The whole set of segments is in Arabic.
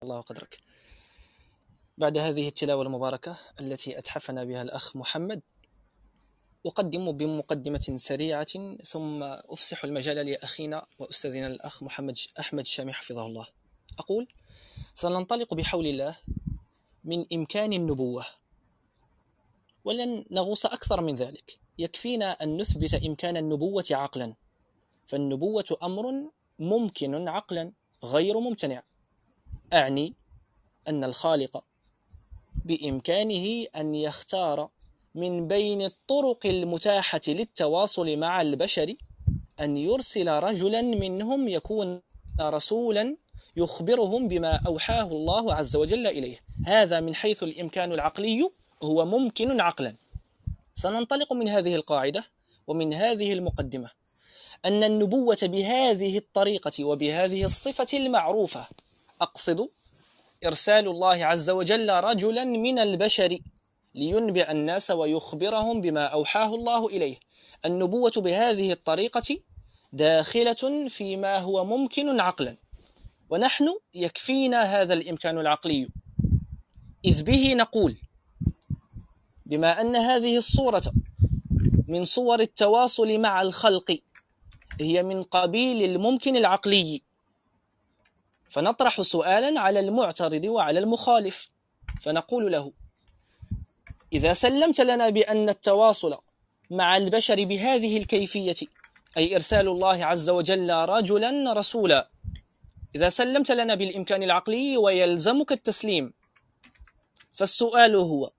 الله قدرك. بعد هذه التلاوة المباركة التي أتحفنا بها الأخ محمد، أقدم بمقدمة سريعة ثم أفسح المجال لأخينا وأستاذنا الأخ محمد أحمد الشامي حفظه الله. أقول: سننطلق بحول الله من إمكان النبوة، ولن نغوص أكثر من ذلك، يكفينا أن نثبت إمكان النبوة عقلا، فالنبوة أمر ممكن عقلا غير ممتنع. أعني أن الخالق بإمكانه أن يختار من بين الطرق المتاحة للتواصل مع البشر أن يرسل رجلا منهم يكون رسولا يخبرهم بما أوحاه الله عز وجل إليه. هذا من حيث الإمكان العقلي هو ممكن عقلا. سننطلق من هذه القاعدة ومن هذه المقدمة أن النبوة بهذه الطريقة وبهذه الصفة المعروفة، أقصد إرسال الله عز وجل رجلا من البشر لينبئ الناس ويخبرهم بما أوحاه الله إليه، النبوة بهذه الطريقة داخلة فيما هو ممكن عقلا، ونحن يكفينا هذا الإمكان العقلي، إذ به نقول بما أن هذه الصورة من صور التواصل مع الخلق هي من قبيل الممكن العقلي، فنطرح سؤالا على المعترض وعلى المخالف، فنقول له: إذا سلمت لنا بأن التواصل مع البشر بهذه الكيفية، أي إرسال الله عز وجل رجلا رسولا، إذا سلمت لنا بالإمكان العقلي ويلزمك التسليم، فالسؤال هو: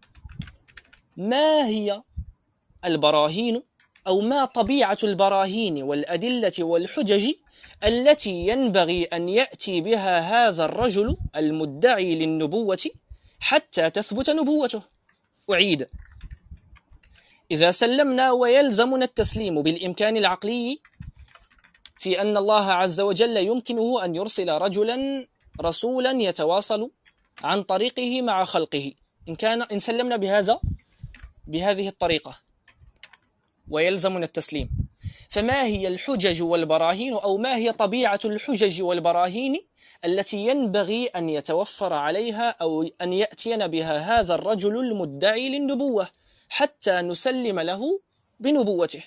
ما هي البراهين أو ما طبيعة البراهين والأدلة والحجج التي ينبغي أن يأتي بها هذا الرجل المدعي للنبوة حتى تثبت نبوته؟ أعيد: إذا سلمنا ويلزمنا التسليم بالإمكان العقلي في أن الله عز وجل يمكنه أن يرسل رجلا رسولا يتواصل عن طريقه مع خلقه، إن سلمنا بهذه الطريقة ويلزمنا التسليم، فما هي الحجج والبراهين أو ما هي طبيعة الحجج والبراهين التي ينبغي أن يتوفر عليها أو أن يأتينا بها هذا الرجل المدعي للنبوة حتى نسلم له بنبوته؟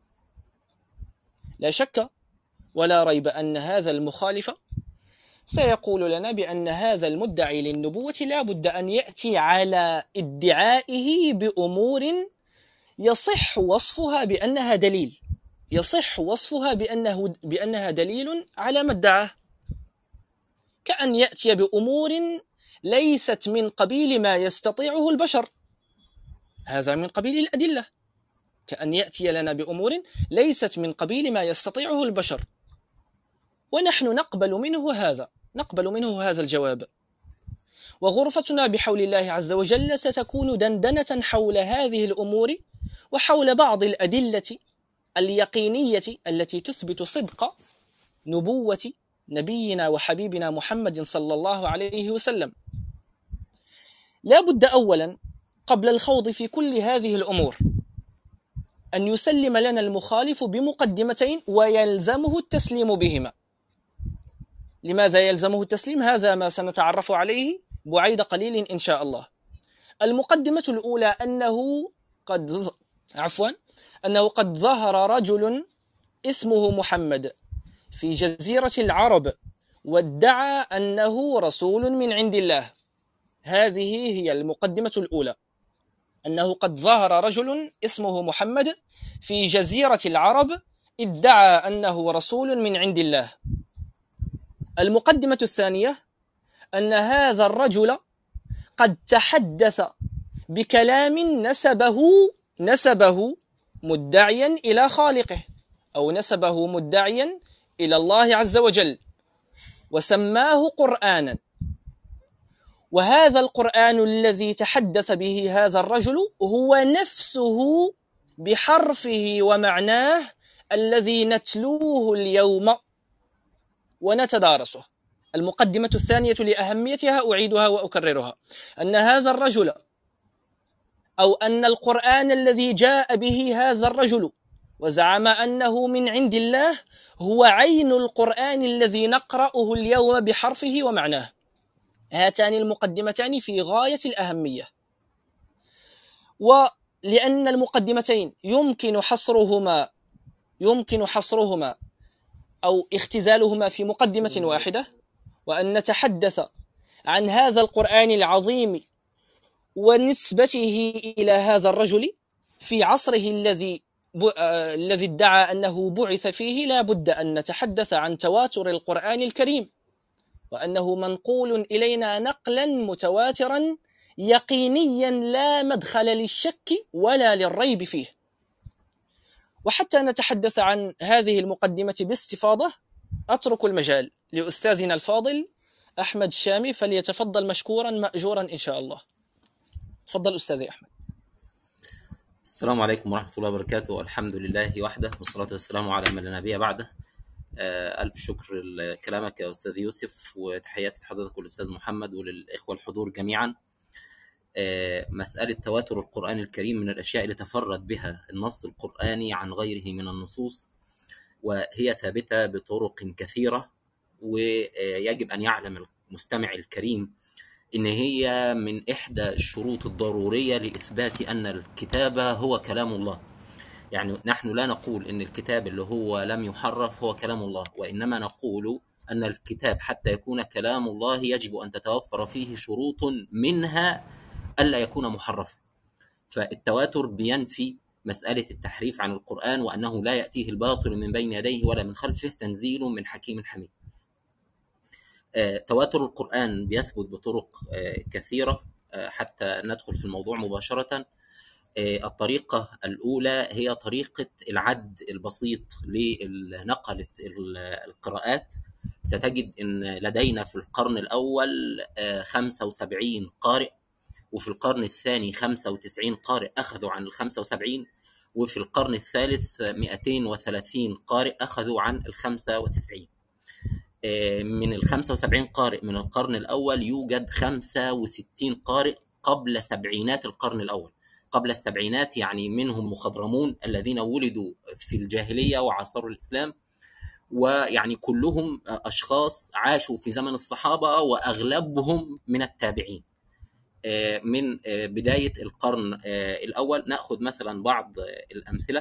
لا شك ولا ريب أن هذا المخالف سيقول لنا بأن هذا المدعي للنبوة لا بد أن يأتي على ادعائه بأمور يصح وصفها بأنها دليل، يصح وصفها بأنها دليل على ما ادعاه، كأن يأتي بأمور ليست من قبيل ما يستطيعه البشر، هذا من قبيل الأدلة، كأن يأتي لنا بأمور ليست من قبيل ما يستطيعه البشر، ونحن نقبل منه هذا الجواب. وغرفتنا بحول الله عز وجل ستكون دندنة حول هذه الأمور وحول بعض الأدلة اليقينية التي تثبت صدق نبوة نبينا وحبيبنا محمد صلى الله عليه وسلم. لا بد أولا قبل الخوض في كل هذه الأمور أن يسلم لنا المخالف بمقدمتين ويلزمه التسليم بهما. لماذا يلزمه التسليم؟ هذا ما سنتعرف عليه بعيد قليل إن شاء الله. المقدمة الأولى أنه قد ظهر رجل اسمه محمد في جزيرة العرب وادعى أنه رسول من عند الله. هذه هي المقدمة الأولى، أنه قد ظهر رجل اسمه محمد في جزيرة العرب ادعى أنه رسول من عند الله. المقدمة الثانية أن هذا الرجل قد تحدث بكلام نسبه مدعيا إلى خالقه، أو نسبه مدعيا إلى الله عز وجل، وسماه قرآنا، وهذا القرآن الذي تحدث به هذا الرجل هو نفسه بحرفه ومعناه الذي نتلوه اليوم ونتدارسه. المقدمة الثانية لأهميتها أعيدها وأكررها، أن هذا الرجل أو أن القرآن الذي جاء به هذا الرجل وزعم أنه من عند الله هو عين القرآن الذي نقرأه اليوم بحرفه ومعناه. هاتان المقدمتان في غاية الأهمية، ولأن المقدمتين يمكن حصرهما أو اختزالهما في مقدمة واحدة، وأن نتحدث عن هذا القرآن العظيم ونسبته إلى هذا الرجل في عصره الذي ادعى أنه بعث فيه، لا بد أن نتحدث عن تواتر القرآن الكريم، وأنه منقول إلينا نقلا متواترا يقينيا لا مدخل للشك ولا للريب فيه. وحتى نتحدث عن هذه المقدمة باستفاضة أترك المجال لأستاذنا الفاضل أحمد الشامي، فليتفضل مشكورا مأجورا إن شاء الله. تفضل أستاذي أحمد. السلام عليكم ورحمة الله وبركاته. الحمد لله وحده، والصلاة والسلام على من لا نبي بعده. ألف شكر لكلامك يا أستاذ يوسف، وتحياتي لحضرتك والأستاذ محمد وللإخوة الحضور جميعا. مسألة تواتر القرآن الكريم من الأشياء اللي تفرد بها النص القرآني عن غيره من النصوص، وهي ثابتة بطرق كثيرة، ويجب أن يعلم المستمع الكريم إن هي من إحدى الشروط الضرورية لإثبات أن الكتاب هو كلام الله. يعني نحن لا نقول إن الكتاب اللي هو لم يحرف هو كلام الله، وإنما نقول أن الكتاب حتى يكون كلام الله يجب أن تتوفر فيه شروط، منها ألا يكون محرفا. فالتواتر بينفي مسألة التحريف عن القرآن، وأنه لا يأتيه الباطل من بين يديه ولا من خلفه، تنزيل من حكيم حميد. تواتر القرآن بيثبت بطرق كثيرة. حتى ندخل في الموضوع مباشرة، الطريقة الأولى هي طريقة العد البسيط لنقلة القراءات. ستجد أن لدينا في القرن الأول 75 قارئ، وفي القرن الثاني 95 قارئ أخذوا عن 75، وفي القرن الثالث 230 قارئ أخذوا عن 95. من 75 قارئ من القرن الأول يوجد 65 قارئ قبل سبعينات القرن الأول. قبل السبعينات يعني منهم مخضرمون الذين ولدوا في الجاهلية وعاصروا الإسلام، ويعني كلهم أشخاص عاشوا في زمن الصحابة، وأغلبهم من التابعين. من بداية القرن الأول نأخذ مثلا بعض الأمثلة.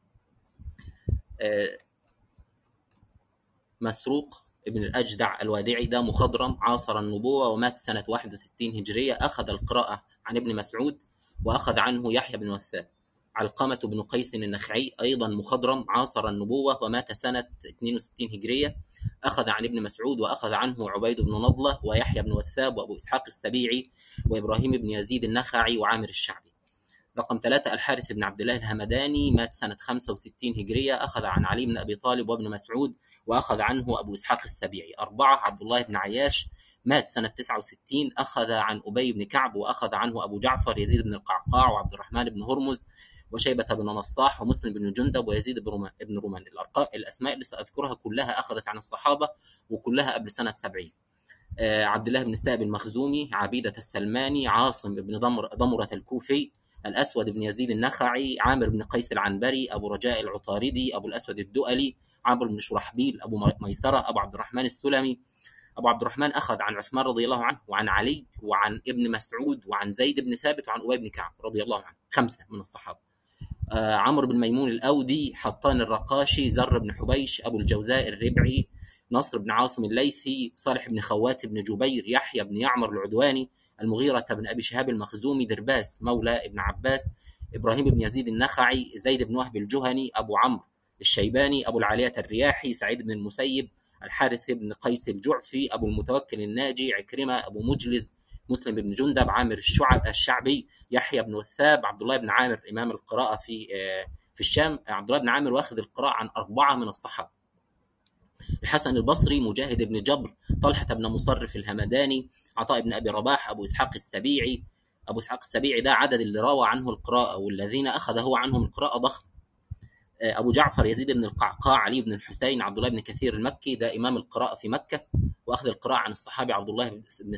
مسروق ابن الأجدع الوادعي، ده مخضرم، عاصر النبوة ومات سنة 61 هجرية، أخذ القراءة عن ابن مسعود وأخذ عنه يحيى بن وثاب. علقمة بن قيس النخعي أيضا مخضرم، عاصر النبوة ومات سنة 62 هجرية، أخذ عن ابن مسعود وأخذ عنه عبيد بن نضلة ويحيى بن وثاب وأبو إسحاق السبيعي وإبراهيم بن يزيد النخعي وعامر الشعبي. رقم 3 الحارث بن عبد الله الهمداني، مات سنة 65 هجرية، أخذ عن علي بن أبي طالب وابن مسعود وأخذ عنه أبو إسحاق السبيعي. 4 عبد الله بن عياش، مات سنة 69، أخذ عن أبي بن كعب وأخذ عنه أبو جعفر يزيد بن القعقاع وعبد الرحمن بن هرمز وشيبة بن نصاح ومسلم بن جندب ويزيد بن رومان. الأسماء اللي سأذكرها كلها أخذت عن الصحابة، وكلها قبل سنة 70. عبد الله بن استائب المخزومي، عبيدة السلماني، عاصم بن ضمرة الكوفي، الأسود بن يزيد النخعي، عامر بن قيس العنبري، أبو رجاء العطاردي، أبو الأسود الدؤلي، عمرو بن شرحبيل، أبو ميسرة، أبو عبد الرحمن السلمي. أبو عبد الرحمن أخذ عن عثمان رضي الله عنه وعن علي وعن ابن مسعود وعن زيد بن ثابت وعن أبي بن كعب رضي الله عنه، 5 من الصحابة. عمرو بن ميمون الأودي، حطان الرقاشي، زر بن حبيش، أبو الجوزاء الربعي، نصر بن عاصم الليثي، صالح بن خوات بن جبير، يحيى بن يعمر العدواني، المغيرة بن أبي شهاب المخزومي، درباس مولى ابن عباس، إبراهيم بن يزيد النخعي، زيد بن وهب الجهني، أبو عمرو الشيباني، أبو العالية الرياحي، سعيد بن المسيب، الحارث بن قيس الجعفي، أبو المتوكل الناجي، عكرمة، أبو مجلز، مسلم بن جندب، عامر الشعبي، يحيى بن وثاب، عبد الله بن عامر إمام القراءة في الشام. عبد الله بن عامر واخذ القراءة عن 4 من الصحابة. الحسن البصري، مجاهد بن جبر، طلحة بن مصرف الهمداني، عطاء بن أبي رباح، أبو إسحاق السبيعي. أبو إسحاق السبيعي ده عدد اللي روى عنه القراءة والذين أخذ هو عنهم القراءة ضخم. أبو جعفر يزيد بن القعقاع، علي بن الحسين، عبد الله بن كثير المكي، ده إمام القراءة في مكة، وأخذ القراءة عن الصحابي عبد الله بن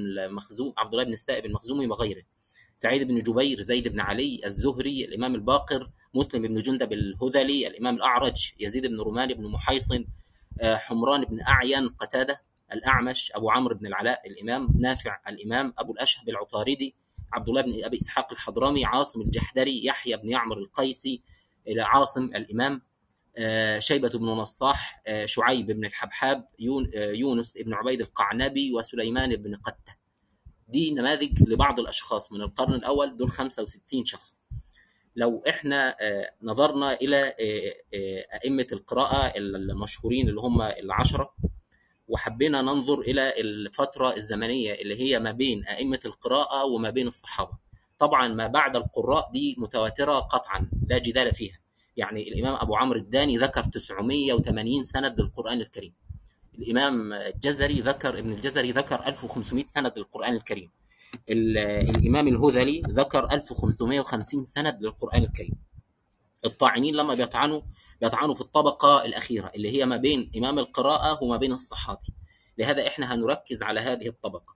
استائب المخزومي وغيره. سعيد بن جبير، زيد بن علي الزهري، الإمام الباقر، مسلم بن جندب الهذلي، الإمام الأعرج، يزيد بن رومان بن محيصن، حمران بن أعين، قتادة، الأعمش، أبو عمرو بن العلاء الإمام، نافع الإمام، أبو الأشهب العطاردي، عبد الله بن أبي إسحاق الحضرمي، عاصم الجحدري، يحيى بن يعمر القيسي، عاصم الإمام، شيبة بن نصاح، شعيب بن الحبحاب، يونس بن عبيد القعنبي، وسليمان بن قتة. دي نماذج لبعض الأشخاص من القرن الأول، دول 65 شخص. لو احنا نظرنا إلى أئمة القراءة المشهورين اللي هم العشرة، وحبينا ننظر إلى الفترة الزمنية اللي هي ما بين أئمة القراءة وما بين الصحابة، طبعا ما بعد القراء دي متواترة قطعا لا جدال فيها. يعني الإمام أبو عمرو الداني ذكر 980 سند للقرآن الكريم، الإمام ابن الجزري ذكر 1500 سند للقرآن الكريم، الإمام الهذلي ذكر 1550 سند للقرآن الكريم. الطاعنين لما بيطعنوا في الطبقة الأخيرة اللي هي ما بين إمام القراءة وما بين الصحابي، لهذا إحنا هنركز على هذه الطبقة.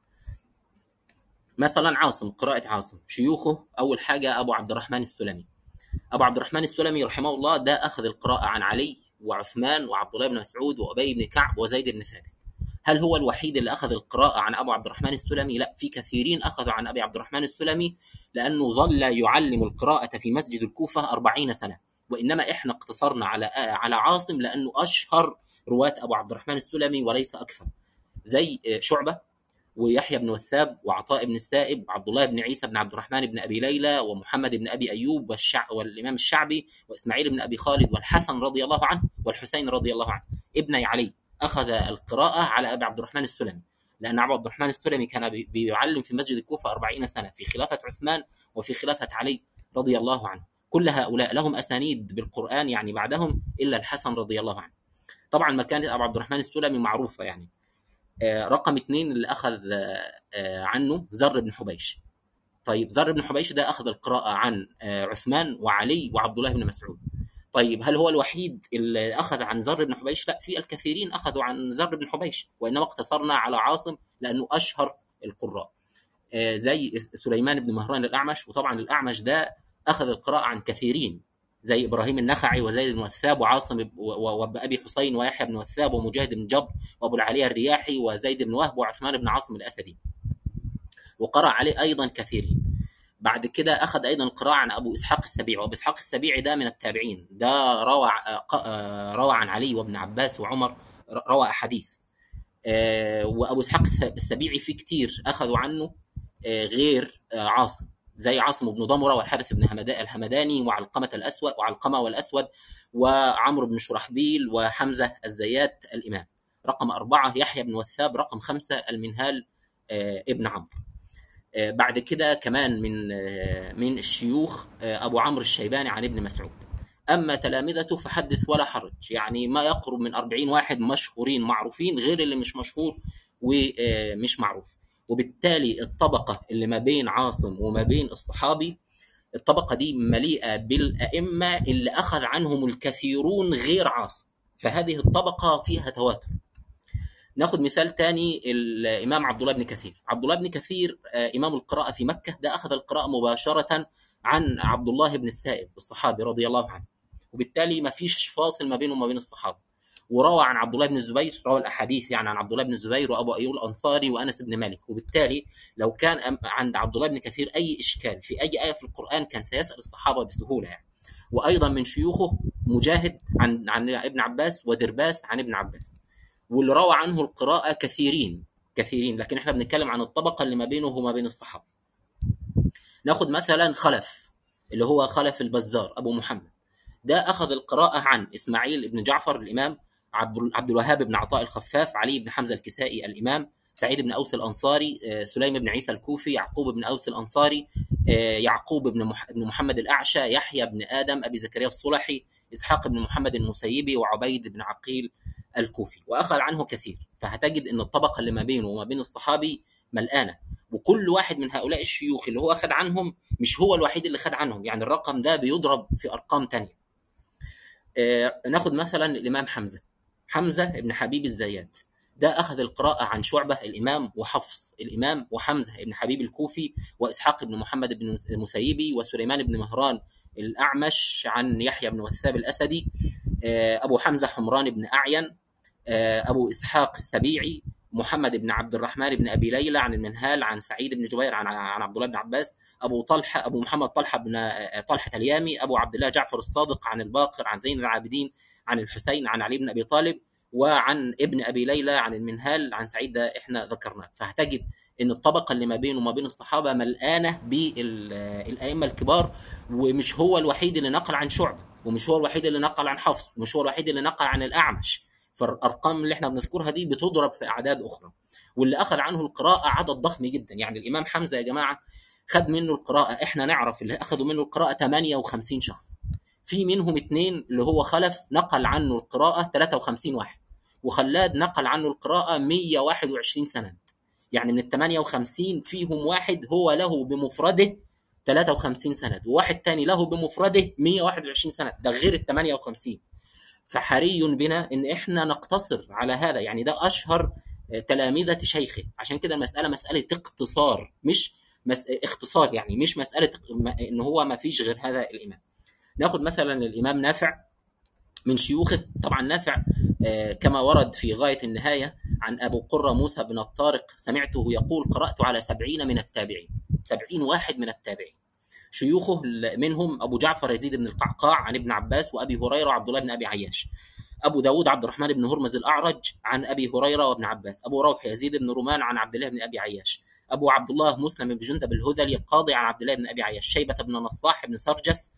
مثلا عاصم، قراءة عاصم، شيوخه أول حاجة أبو عبد الرحمن السلمي. أبو عبد الرحمن السلمي رحمه الله ده أخذ القراءة عن علي وعثمان وعبد الله بن مسعود وأبي بن كعب وزيد بن ثابت. هل هو الوحيد اللي أخذ القراءة عن أبو عبد الرحمن السلمي؟ لا، في كثيرين أخذوا عن أبي عبد الرحمن السلمي، لأنه ظل يعلم القراءة في مسجد الكوفة 40 سنة، وإنما إحنا اقتصرنا على عاصم لأنه أشهر رواة أبو عبد الرحمن السلمي وليس أكثر، زي شعبة ويحيى بن وثاب وعطاء بن السائب وعبد الله بن عيسى بن عبد الرحمن بن أبي ليلى ومحمد بن أبي أيوب والإمام الشعبي وإسماعيل بن أبي خالد والحسن رضي الله عنه والحسين رضي الله عنه ابني علي، أخذ القراءة على أبي عبد الرحمن السلمي، لأن أبو عبد الرحمن السلمي كان بيعلم في مسجد الكوفة 40 سنة في خلافة عثمان وفي خلافة علي رضي الله عنه. كل هؤلاء لهم أسانيد بالقرآن يعني بعدهم إلا الحسن رضي الله عنه. طبعا مكانة أبو عبد الرحمن السلمي معروفة يعني. رقم 2 اللي أخذ عنه زر بن حبيش. طيب زر بن حبيش ده أخذ القراءة عن عثمان وعلي وعبد الله بن مسعود. طيب هل هو الوحيد اللي أخذ عن زر بن حبيش؟ لا، في الكثيرين أخذوا عن زر بن حبيش، وإنما اقتصرنا على عاصم لأنه أشهر القراء، زي سليمان بن مهران الأعمش. وطبعا الأعمش ده أخذ القراءة عن كثيرين زي إبراهيم النخعي وزيد بن وثاب وعاصم وأبي حسين ويحيى بن وثاب ومجاهد بن جبر وأبو العالية الرياحي وزيد بن وهب وعثمان بن عاصم الأسدي، وقرأ عليه أيضا كثيرين. بعد كده أخذ أيضا القراءة عن أبو إسحاق السبيعي، وأبو إسحاق السبيعي ده من التابعين، ده روى عن علي وابن عباس وعمر، روى أحاديث. وأبو إسحاق السبيعي في كتير أخذوا عنه غير عاصم، زي عاصم بن ضمرة والحارث بن الهمداني وعلقمة والأسود وعمرو بن شرحبيل وحمزة الزيات الإمام. رقم 4 يحيى بن وثاب. رقم 5 المنهال ابن عمرو. بعد كده كمان من الشيوخ أبو عمرو الشيباني عن ابن مسعود. أما تلامذته فحدث ولا حرج، يعني ما يقرب من 40 واحد مشهورين معروفين غير اللي مش مشهور ومش معروف. وبالتالي الطبقة اللي ما بين عاصم وما بين الصحابي، الطبقة دي مليئة بالأئمة اللي أخذ عنهم الكثيرون غير عاصم، فهذه الطبقة فيها تواتر. ناخد مثال تاني، الإمام عبد الله بن كثير. عبد الله بن كثير إمام القراءة في مكة، ده أخذ القراءة مباشرة عن عبد الله بن السائب الصحابي رضي الله عنه، وبالتالي ما فيش فاصل ما بينه وما بين الصحابة. وروى عن عبد الله بن الزبير، روى الأحاديث يعني عن عبد الله بن الزبير وأبو أيوب الأنصاري وأنس بن مالك. وبالتالي لو كان عند عبد الله بن كثير أي إشكال في أي آية في القرآن كان سيسأل الصحابة بسهولة يعني. وأيضا من شيوخه مجاهد عن ابن عباس، ودرباس عن ابن عباس، واللي روى عنه القراءة كثيرين، لكن احنا بنتكلم عن الطبقة اللي ما بينه وما بين الصحابة. ناخد مثلا خلف، اللي هو خلف البزار أبو محمد، ده أخذ القراءة عن إسماعيل بن جعفر الإمام، عبد الوهاب بن عطاء الخفاف، علي بن حمزة الكسائي الإمام، سعيد بن أوس الأنصاري، سليم بن عيسى الكوفي، يعقوب بن أوس الأنصاري، يعقوب بن محمد الأعشى، يحيى بن آدم، أبي زكريا الصلحي، إسحاق بن محمد المسيبي، وعبيد بن عقيل الكوفي، وأخذ عنه كثير. فهتجد أن الطبقة اللي ما بينه وما بين الصحابي ملآنة، وكل واحد من هؤلاء الشيوخ اللي هو أخذ عنهم مش هو الوحيد اللي أخذ عنهم، يعني الرقم ده بيضرب في أرقام تانية. ناخد مثلا الإمام حمزة بن حبيب الزيات، ده أخذ القراءة عن شعبة الإمام وحفص الإمام وحمزة بن حبيب الكوفي وإسحاق بن محمد بن المسيبي وسليمان بن مهران الأعمش عن يحيى بن وثاب الأسدي، أبو حمزة حمران بن أعين، أبو إسحاق السبيعي، محمد بن عبد الرحمن بن ابي ليلى عن المنهال عن سعيد بن جبير عن عبد الله بن عباس. ابو محمد طلحه بن طلحه اليامي. ابو عبد الله جعفر الصادق عن الباقر عن زين العابدين عن الحسين عن علي بن ابي طالب. وعن ابن ابي ليلى عن المنهال عن سعيد، ده احنا ذكرناه. فهتجد ان الطبقه اللي ما بينه وما بين الصحابه ملقانه بالائمه الكبار، ومش هو الوحيد اللي نقل عن شعبه، ومش هو الوحيد اللي نقل عن حفص، ومش هو الوحيد اللي نقل عن الاعمش. فالارقام اللي احنا بنذكرها دي بتضرب في اعداد اخرى. واللي اخذ عنه القراءه عدد ضخم جدا. يعني الامام حمزه يا جماعه خد منه القراءه، احنا نعرف اللي اخذوا منه القراءه 58 شخص، في منهم 2 اللي هو خلف نقل عنه القراءه 53 واحد، وخلاد نقل عنه القراءه 121 سند. يعني من ال 58 فيهم واحد هو له بمفرده 53 سند، وواحد تاني له بمفرده 121 سند، ده غير ال 58. فحري بنا ان احنا نقتصر على هذا. يعني ده اشهر تلامذه شيخه. عشان كده المساله مساله اقتصار، مش اختصار، يعني مش مساله ان هو ما فيش غير هذا الامام. ناخد مثلا الامام نافع من شيوخه. طبعا نافع كما ورد في غايه النهايه عن ابو قره موسى بن الطارق، سمعته يقول: قرات على 70 من التابعين، 70 واحد من التابعين. شيوخه منهم أبو جعفر يزيد بن القعقاع عن ابن عباس وأبي هريرة وعبد الله بن أبي عياش. أبو داود عبد الرحمن بن هرمز الأعرج عن أبي هريرة وابن عباس. أبو روح يزيد بن رومان عن عبد الله بن أبي عياش. أبو عبد الله مسلم بن جندب الهذلي القاضي عن عبد الله بن أبي عياش. شيبة بن نصاح بن سرجس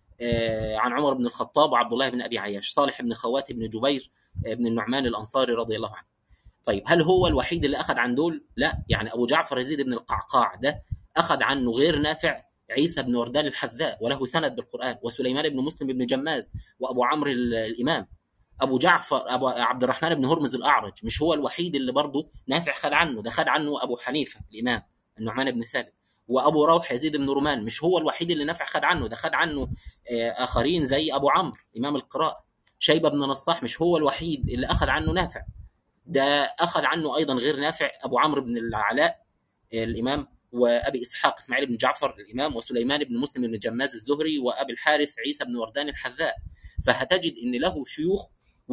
عن عمر بن الخطاب وعبد الله بن أبي عياش. صالح بن خوات بن جبير بن النعمان الأنصاري رضي الله عنه. طيب هل هو الوحيد اللي أخذ عن دول؟ لا. يعني أبو جعفر يزيد بن القعقاع ده أخذ عنه غير نافع عيسى بن وردان الحذاء وله سند بالقرآن، وسليمان بن مسلم بن جماز، وأبو عمرو الإمام. أبو عبد الرحمن بن هرمز الأعرج مش هو الوحيد اللي برضه نافع خد عنه، ده خد عنه أبو حنيفة الإمام النعمان بن ثابت. وأبو روح يزيد بن رومان مش هو الوحيد اللي نافع خد عنه، ده خد عنه آخرين زي أبو عمرو إمام القراءة. شيبة بن نصاح مش هو الوحيد اللي أخذ عنه نافع، ده أخذ عنه أيضا غير نافع أبو عمرو بن العلاء الإمام، وأبي إسحاق إسماعيل بن جعفر الإمام، وسليمان بن مسلم بن جماز الزهري، وأبي الحارث عيسى بن وردان الحذاء. فهتجد إن له شيوخ،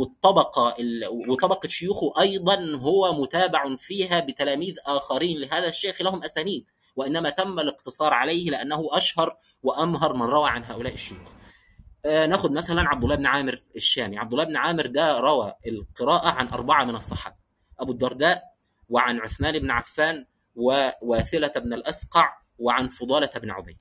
وطبقة شيوخه أيضا هو متابع فيها بتلاميذ آخرين لهذا الشيخ لهم أسانيد، وإنما تم الاقتصار عليه لأنه أشهر وأمهر من روى عن هؤلاء الشيوخ. ناخد مثلا عبد الله بن عامر الشامي. عبد الله بن عامر ده روى القراءة عن 4 من الصحابة: أبو الدرداء، وعن عثمان بن عفان، وواثلة بن الأسقع، وعن فضالة بن عبيد.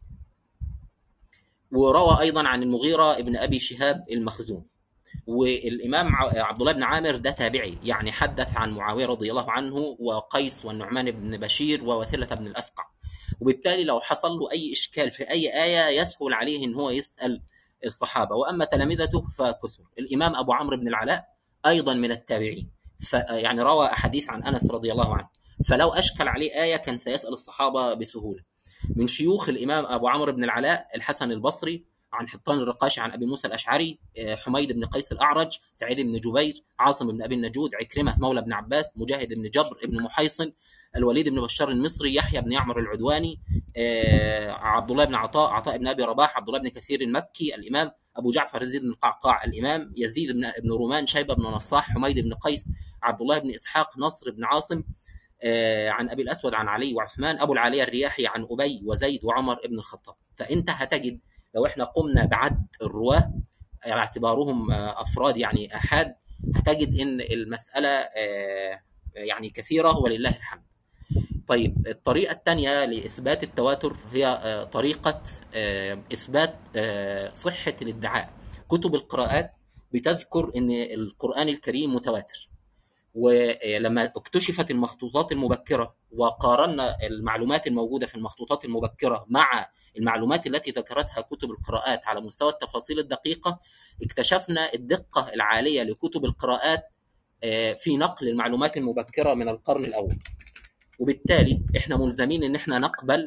وروى أيضا عن المغيرة بن أبي شهاب المخزومي. والإمام عبد الله بن عامر ده تابعي، يعني حدث عن معاوية رضي الله عنه وقيس والنعمان بن بشير وواثلة بن الأسقع. وبالتالي لو حصل له أي إشكال في أي آية يسهل عليه إن هو يسأل الصحابة. وأما تلامذته فكثر. الإمام أبو عمرو بن العلاء أيضا من التابعين، يعني روى أحاديث عن أنس رضي الله عنه، فلو أشكل عليه آية كان سيسأل الصحابة بسهولة. من شيوخ الإمام أبو عمرو بن العلاء الحسن البصري عن حطان الرقاشي عن أبي موسى الأشعري، حميد بن قيس الأعرج، سعيد بن جبير، عاصم بن أبي النجود، عكرمة مولى بن عباس، مجاهد بن جبر بن محيصن، الوليد بن بشار المصري، يحيى بن يعمر العدواني، عبد الله بن عطاء بن أبي رباح، عبد الله بن كثير المكي الإمام، أبو جعفر يزيد بن القعقاع الإمام، يزيد بن رومان، شيبة بن نصاح، حميد بن قيس، عبد الله بن إسحاق، نصر بن عاصم عن أبي الأسود عن علي وعثمان، أبو العالية الرياحي عن أبي وزيد وعمر بن الخطاب. فأنت هتجد لو احنا قمنا بعد الرواه على اعتبارهم أفراد يعني أحاد، هتجد إن المسألة يعني كثيرة ولله الحمد. طيب الطريقة الثانية لإثبات التواتر هي طريقة إثبات صحة الادعاء. كتب القراءات بتذكر إن القرآن الكريم متواتر، ولما اكتشفت المخطوطات المبكرة وقارنا المعلومات الموجودة في المخطوطات المبكرة مع المعلومات التي ذكرتها كتب القراءات على مستوى التفاصيل الدقيقة، اكتشفنا الدقة العالية لكتب القراءات في نقل المعلومات المبكرة من القرن الأول. وبالتالي احنا ملزمين ان احنا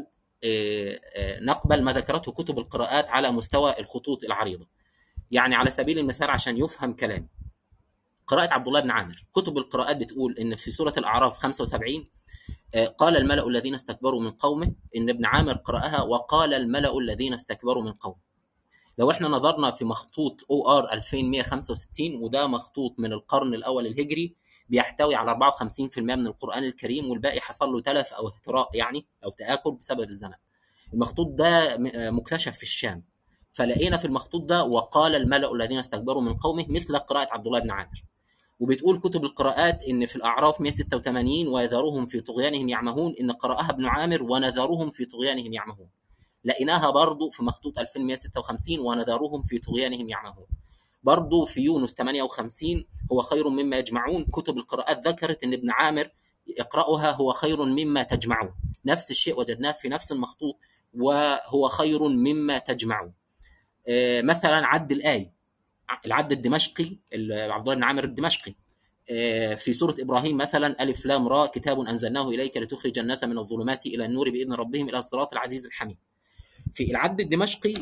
نقبل ما ذكرته كتب القراءات على مستوى الخطوط العريضة. يعني على سبيل المثال عشان يفهم كلامي، قراءة عبد الله بن عامر، كتب القراءات بتقول ان في سورة الأعراف 75 قال الملأ الذين استكبروا من قومه، ان ابن عامر قرأها وقال الملأ الذين استكبروا من قومه. لو احنا نظرنا في مخطوط OR 2165، وده مخطوط من القرن الأول الهجري، بيحتوي على 54% من القرآن الكريم، والباقي حصل له تلف أو اهتراء يعني أو تآكل بسبب الزمن. المخطوط ده مكتشف في الشام، فلقينا في المخطوط ده: وقال الملأ الذين استكبروا من قومه مثل قراءة عبد الله بن عامر. وبتقول كتب القراءات ان في الاعراف 186: ويذرهم في طغيانهم يعمهون، ان قراها ابن عامر ونذرهم في طغيانهم يعمهون. لقيناها برضو في مخطوط 2156: ونذرهم في طغيانهم يعمهون. برضو في يونس 58: هو خير مما يجمعون. كتب القراءات ذكرت ان ابن عامر اقرأها هو خير مما تجمعون. نفس الشيء وجدناه في نفس المخطوط: وهو خير مما تجمعون. مثلا عد الآية، العد الدمشقي عبد الله بن عامر الدمشقي، في سورة إبراهيم مثلا: ألف لام را كتاب أنزلناه إليك لتخرج الناس من الظلمات إلى النور بإذن ربهم إلى الصراط العزيز الحميد. في العد الدمشقي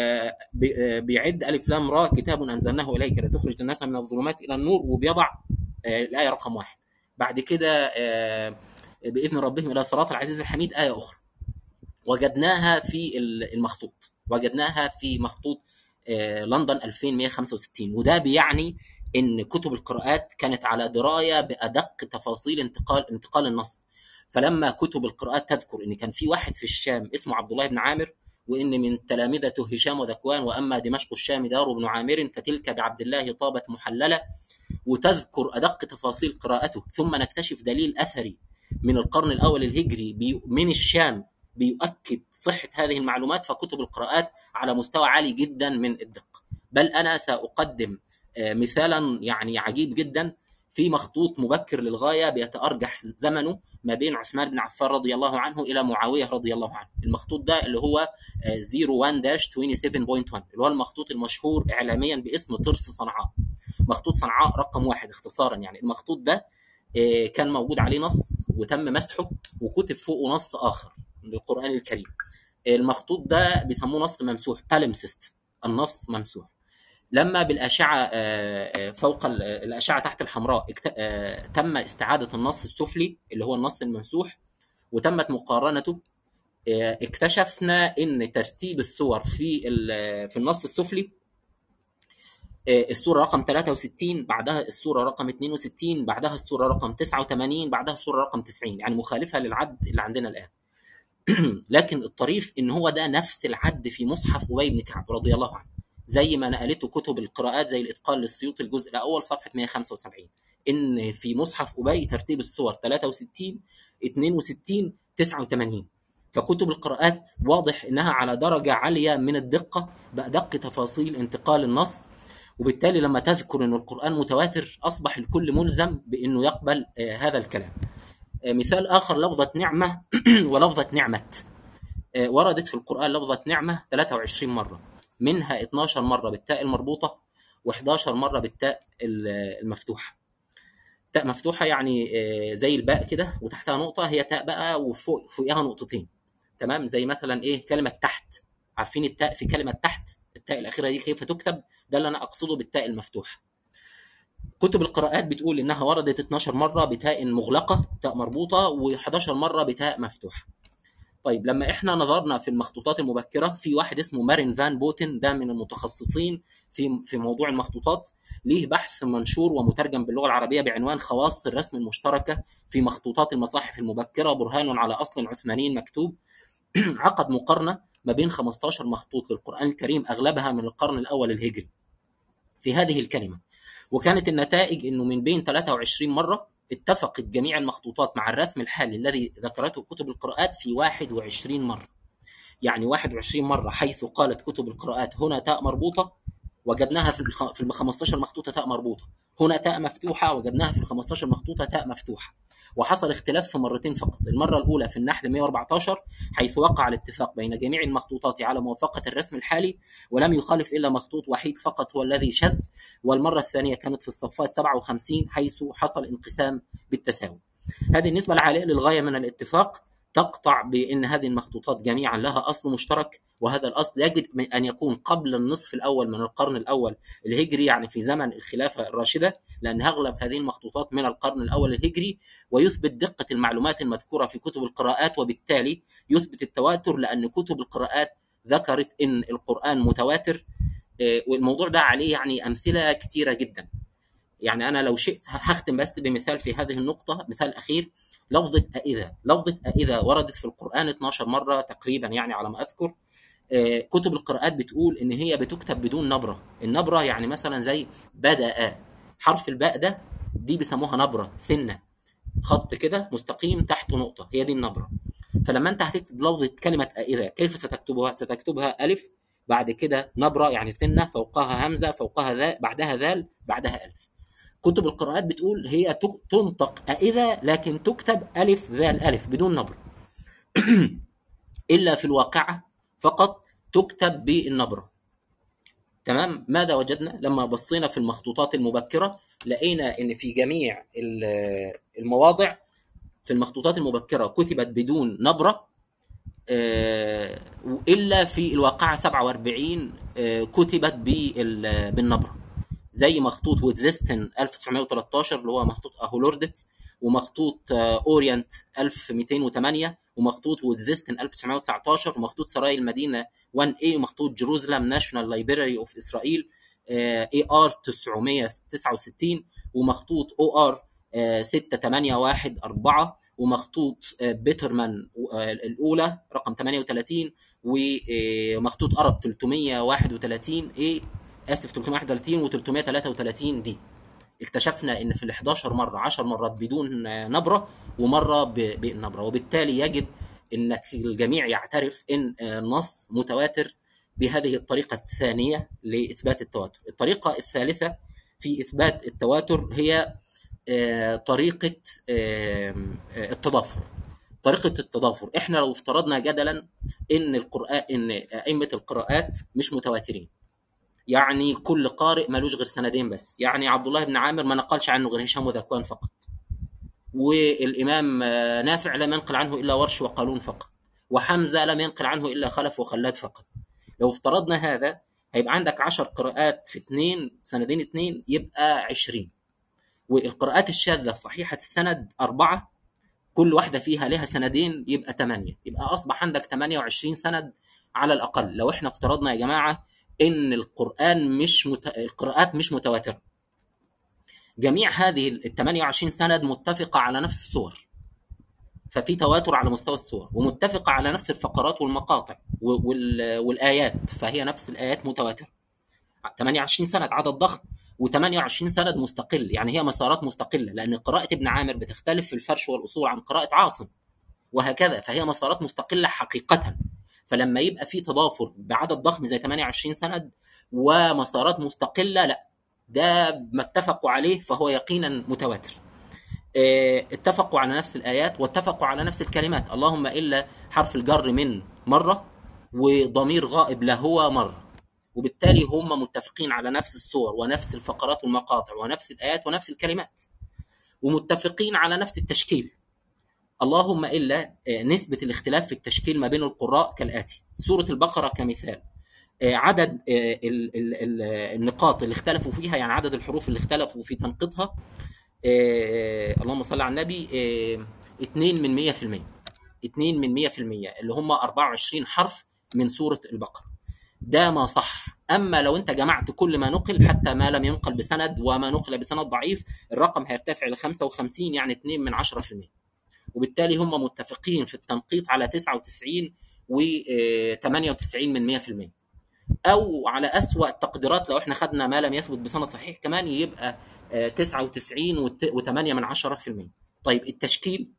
بيعد ألف لام را كتاب أنزلناه إليك لتخرج الناس من الظلمات إلى النور، وبيضع الآية رقم 1. بعد كده بإذن ربهم إلى الصراط العزيز الحميد آية أخرى. وجدناها في المخطوط، وجدناها في مخطوط لندن 2165. وده بيعني ان كتب القراءات كانت على درايه بادق تفاصيل انتقال النص. فلما كتب القراءات تذكر ان كان في واحد في الشام اسمه عبد الله بن عامر، وان من تلامذته هشام وذكوان، واما دمشق الشام دار بن عامر فتلك بعبد الله طابت محلله، وتذكر ادق تفاصيل قراءته، ثم نكتشف دليل اثري من القرن الاول الهجري من الشام بيؤكد صحة هذه المعلومات، فكتب القراءات على مستوى عالي جدا من الدقة. بل أنا سأقدم مثالا يعني عجيب جدا في مخطوط مبكر للغاية بيتأرجح زمنه ما بين عثمان بن عفان رضي الله عنه إلى معاوية رضي الله عنه. المخطوط ده اللي هو 01-27.1، اللي هو المخطوط المشهور إعلاميا باسم ترس صنعاء. مخطوط صنعاء رقم 1 اختصارا. يعني المخطوط ده كان موجود عليه نص وتم مسحه وكتب فوقه نص آخر للقرآن الكريم. المخطوط ده بيسموه نص ممسوح، palimpsest، النص ممسوح. لما بالأشعة فوق الأشعة تحت الحمراء تم استعادة النص السفلي اللي هو النص الممسوح وتمت مقارنته، اكتشفنا ان ترتيب السور في النص السفلي: السورة رقم 63، بعدها السورة رقم 62، بعدها السورة رقم 89، بعدها السورة رقم 90، يعني مخالفة للعد اللي عندنا الآن. لكن الطريف ان هو ده نفس العد في مصحف ابي بن كعب رضي الله عنه، زي ما نقلته كتب القراءات زي الاتقان للسيوطي الجزء الاول صفحه 175، ان في مصحف ابي ترتيب السور 63 62 89. فكتب القراءات واضح انها على درجه عاليه من الدقه بادق تفاصيل انتقال النص، وبالتالي لما تذكر ان القران متواتر اصبح الكل ملزم بانه يقبل هذا الكلام. مثال آخر: لفظة نعمة ولفظة نعمة. وردت في القرآن لفظة نعمة 23 مرة، منها 12 مرة بالتاء المربوطة و11 مرة بالتاء المفتوحة. تاء مفتوحة يعني زي الباء كده وتحتها نقطة، هي تاء بقى وفوقها نقطتين، تمام؟ زي مثلا ايه كلمة تحت، عارفين التاء في كلمة تحت التاء الأخيرة دي كيف تكتب؟ ده اللي أنا أقصده بالتاء المفتوحة. كتب القراءات بتقول انها وردت 12 مره بتاء مغلقه تاء مربوطه و11 مره بتاء مفتوحه. طيب لما احنا نظرنا في المخطوطات المبكره، في واحد اسمه مارين فان بوتن، ده من المتخصصين في موضوع المخطوطات، ليه بحث منشور ومترجم باللغه العربيه بعنوان خواص الرسم المشتركه في مخطوطات المصاحف المبكره برهان على اصل عثماني مكتوب. عقد مقارنه ما بين 15 مخطوط للقران الكريم اغلبها من القرن الاول الهجري في هذه الكلمه، وكانت النتائج انه من بين 23 مره اتفقت جميع المخطوطات مع الرسم الحالي الذي ذكرته كتب القراءات في 21 مره. يعني 21 مره حيث قالت كتب القراءات هنا تاء مربوطه وجدناها في ال 15 مخطوطه تاء مربوطه، هنا تاء مفتوحه وجدناها في ال 15 مخطوطه تاء مفتوحه. وحصل اختلاف في مرتين فقط، المره الاولى في النحل 114 حيث وقع الاتفاق بين جميع المخطوطات على موافقه الرسم الحالي ولم يخالف الا مخطوط وحيد فقط هو الذي شذ، والمره الثانيه كانت في الصفات 57 حيث حصل انقسام بالتساوي. هذه النسبه العاليه للغايه من الاتفاق تقطع بأن هذه المخطوطات جميعا لها أصل مشترك، وهذا الأصل يجب أن يكون قبل النصف الأول من القرن الأول الهجري، يعني في زمن الخلافة الراشدة، لأن أغلب هذه المخطوطات من القرن الأول الهجري، ويثبت دقة المعلومات المذكورة في كتب القراءات، وبالتالي يثبت التواتر لأن كتب القراءات ذكرت أن القرآن متواتر. والموضوع ده عليه يعني أمثلة كثيرة جدا. يعني انا لو شئت هختم بس بمثال في هذه النقطه، مثال اخير. لفظه أإذا، لفظه أإذا وردت في القران 12 مره تقريبا يعني على ما اذكر. كتب القراءات بتقول ان هي بتكتب بدون نبره. النبره يعني مثلا زي بدأ، حرف الباء ده دي بيسموها نبره سنه، خط كده مستقيم تحته نقطه، هي دي النبره. فلما انت هتكتب لفظه كلمه أإذا كيف ستكتبها؟ ستكتبها الف، بعد كده نبره يعني سنه، فوقها همزه، فوقها ذا، بعدها ذال، بعدها الف. كتب القراءات بتقول هي تنطق أإذا لكن تكتب ألف ذال ألف بدون نبر. إلا في الواقعة فقط تكتب بالنبرة. تمام. ماذا وجدنا لما بصينا في المخطوطات المبكرة؟ لقينا إن في جميع المواضع في المخطوطات المبكرة كتبت بدون نبرة، إلا في الواقعة 47 كتبت بالنبرة، زي مخطوط ويتزيستن 1913 اللي هو مخطوط اهولوردت، ومخطوط اورينت 1208، ومخطوط ويتزيستن 1919، ومخطوط سراي المدينه 1A، ومخطوط جيروزلم ناشونال لايبراري اوف اسرائيل اي ار 969، ومخطوط او ار 6814، ومخطوط بيترمان الاولى رقم 38، ومخطوط ارب 331 اي، اسف 331 و333 دي. اكتشفنا ان في ال 11 مره 10 مرات بدون نبره ومره بالنبره، وبالتالي يجب ان الجميع يعترف ان النص متواتر بهذه الطريقه الثانيه لاثبات التواتر. الطريقه الثالثه في اثبات التواتر هي طريقه التضافر. طريقه التضافر، احنا لو افترضنا جدلا ان القران، ان ائمه القراءات مش متواترين، يعني كل قارئ ملوش غير سندين بس، يعني عبد الله بن عامر ما نقلش عنه غير هشام وذكوان فقط، والامام نافع لم ينقل عنه الا ورش وقالون فقط، وحمزه لم ينقل عنه الا خلف وخلاد فقط. لو افترضنا هذا هيبقى عندك 10 قراءات في 2 سندين 2 يبقى 20، والقراءات الشاذه صحيحه السند 4 كل واحده فيها لها سندين يبقى 8، يبقى اصبح عندك 28 سند على الاقل. لو احنا افترضنا يا جماعه ان القراءات مش متواتره، جميع هذه ال 28 سند متفقه على نفس الصور، ففي تواتر على مستوى الصور، ومتفقه على نفس الفقرات والمقاطع والايات، فهي نفس الايات متواتره. 28 سند عدد ضخم، و28 سند مستقل، يعني هي مسارات مستقله، لان قراءه ابن عامر بتختلف في الفرش والاصول عن قراءه عاصم، وهكذا، فهي مسارات مستقله حقيقه. فلما يبقى في تضافر بعدد ضخم زي 28 سند ومسارات مستقله، لا، ده ما اتفقوا عليه فهو يقينا متواتر. اتفقوا على نفس الايات واتفقوا على نفس الكلمات، اللهم الا حرف الجر من مره وضمير غائب لهو مره، وبالتالي هم متفقين على نفس الصور ونفس الفقرات والمقاطع ونفس الايات ونفس الكلمات، ومتفقين على نفس التشكيل. اللهم الا نسبه الاختلاف في التشكيل ما بين القراء كالاتي: سوره البقره كمثال، عدد النقاط اللي اختلفوا فيها، يعني عدد الحروف اللي اختلفوا في تنقيطها، اللهم صل على النبي، 2 من 100%، 2 من 100%، اللي هم 24 حرف من سورة البقرة. ده ما صح. أما لو أنت جمعت كل ما نقل حتى ما لم ينقل بسند وما نقل بسند ضعيف، الرقم هيرتفع ل 55، يعني 2 من 10%، وبالتالي هم متفقين في التنقيط على 99 و 98 من 100%، او على اسوأ التقديرات لو احنا خدنا ما لم يثبت بسند صحيح كمان يبقى 99 و8 من 10%. طيب التشكيل،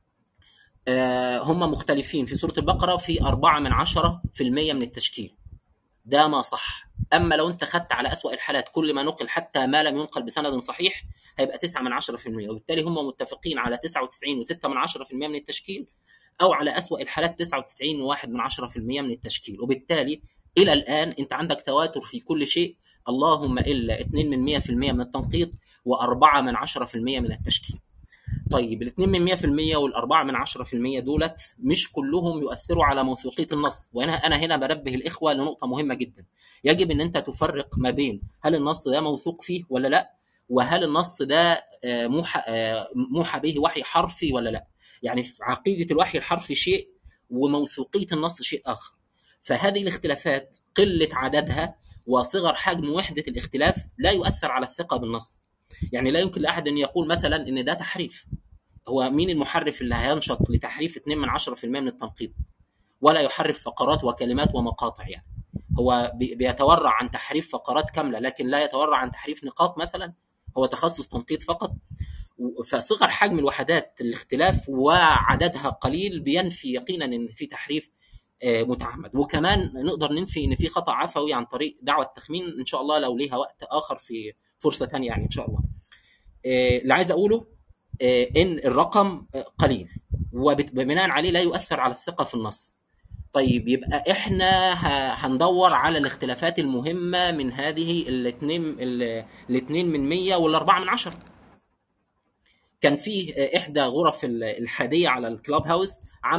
هم مختلفين في سورة البقرة في 4 من 10% من التشكيل، ده ما صح. اما لو انت خدت على اسوأ الحالات كل ما نقل حتى ما لم ينقل بسند صحيح هيبقى 9 من 10%، وبالتالي هم متفقين على 99 و6 من 10% من التشكيل، او على اسوأ الحالات 99 و1 من 10% من التشكيل. وبالتالي الى الان انت عندك تواتر في كل شيء، اللهم الا 2 من 100% من التنقيط و4 من 10% من التشكيل. طيب ال2 من 100% وال4 من 10% دولت مش كلهم يؤثروا على موثوقيه النص، وانا هنا بنبه الاخوه لنقطه مهمه جدا. يجب ان انت تفرق ما بين هل النص ده موثوق فيه ولا لا، وهل النص ده موحى به وحي حرفي ولا لا. يعني في عقيده الوحي الحرفي شيء وموثوقيه النص شيء اخر. فهذه الاختلافات قله عددها وصغر حجم وحده الاختلاف لا يؤثر على الثقه بالنص. يعني لا يمكن لاحد ان يقول مثلا ان ده تحريف. هو مين المحرف اللي هينشط لتحريف 2% من التنقيط؟ ولا يحرف فقرات وكلمات ومقاطع يعني. هو بيتورع عن تحريف فقرات كامله، لكن لا يتورع عن تحريف نقاط مثلا. هو تخصص تنقيط فقط. فصغر حجم الوحدات الاختلاف وعددها قليل بينفي يقينا ان في تحريف متعمد. وكمان نقدر ننفي ان في خطا عفوي عن طريق دعوه التخمين، ان شاء الله لو ليها وقت اخر في فرصه ثانيه يعني ان شاء الله. اللي عايز اقوله ان الرقم قليل، وبناء عليه لا يؤثر على الثقه في النص. طيب يبقى احنا هندور على الاختلافات المهمه من هذه الاثنين من 100 والاربعه من 10. كان في احدى غرف الحاديه على الكلاب هاوس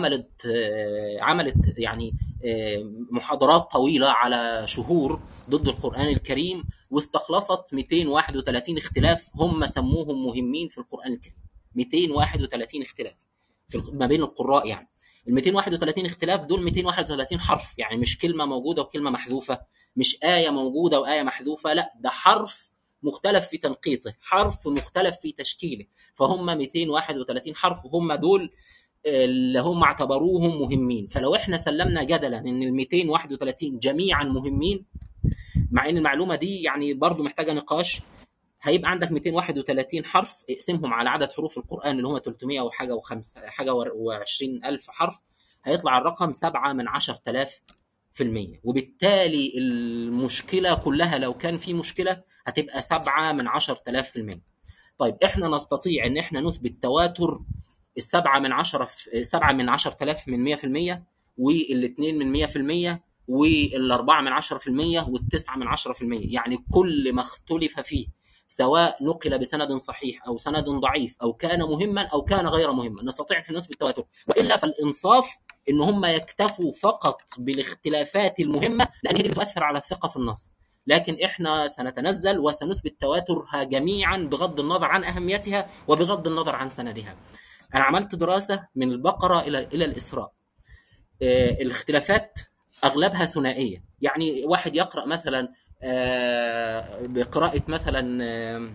عملت يعني محاضرات طويله على شهور ضد القران الكريم، واستخلصت 231 اختلاف هم سموهم مهمين في القران الكريم. 231 اختلاف ما بين القراء يعني. ال 231 اختلاف دول 231 حرف، يعني مش كلمه موجوده وكلمه محذوفه، مش ايه موجوده وايه محذوفه، لا ده حرف مختلف في تنقيطه، حرف مختلف في تشكيله. فهم 231 حرف، هم دول اللي هم اعتبروهم مهمين. فلو احنا سلمنا جدلا ان ال 231 جميعا مهمين، مع ان المعلومه دي يعني برضو محتاجه نقاش، هيبقى عندك 231 حرف اقسمهم على عدد حروف القرآن اللي هم 300 وحاجة حاجة و20 ألف حرف، هيطلع الرقم 7 من 10,000%. وبالتالي المشكلة كلها لو كان في مشكلة هتبقى 7 من 10,000%. طيب احنا نستطيع ان احنا نثبت تواتر السبعة من 10,000 من 100%، والاثنين من 100%، والاربعة من 10%، والتسعة من 10%. يعني كل ما اختلف فيه، سواء نقل بسند صحيح او سند ضعيف او كان مهما او كان غير مهما، نستطيع ان نثبت التواتر. والا فالانصاف ان هم يكتفوا فقط بالاختلافات المهمه، لان هي اللي بتؤثر على الثقه في النص. لكن احنا سنتنزل وسنثبت تواترها جميعا بغض النظر عن اهميتها وبغض النظر عن سندها. انا عملت دراسه من البقره الى الاسراء. الاختلافات اغلبها ثنائيه، يعني واحد يقرا مثلا بقراءه مثلا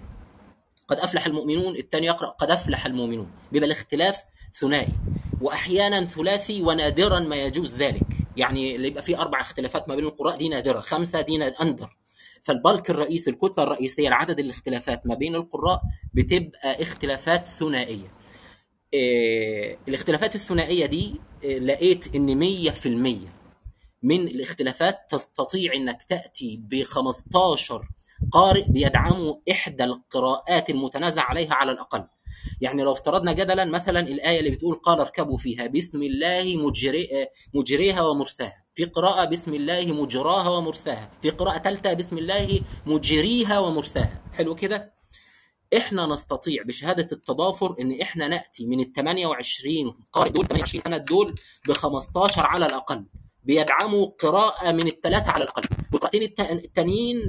قد افلح المؤمنون، الثاني يقرا قد افلح المؤمنون، بيبقى الاختلاف ثنائي، واحيانا ثلاثي، ونادرا ما يجوز ذلك. يعني اللي يبقى فيه 4 اختلافات ما بين القراء دي نادره، 5 دي اندر. فالبلك الرئيسي، الكتله الرئيسيه لعدد الاختلافات ما بين القراء بتبقى اختلافات ثنائيه. الاختلافات الثنائيه دي لقيت ان 100% من الاختلافات تستطيع انك تاتي ب 15 قارئ بيدعموا احدى القراءات المتنازع عليها على الاقل. يعني لو افترضنا جدلا مثلا الايه اللي بتقول قال اركبوا فيها بسم الله مجريها ومرساها، في قراءه بسم الله مجراها ومرساها، في قراءه ثالثه بسم الله مجريها ومرساها. حلو كده. احنا نستطيع بشهاده التضافر ان احنا ناتي من ال 28 قارئ دول، 28 سند دول، ب 15 على الاقل بيدعموا قراءه من الثلاثه على الاقل، والقراءتين التانيين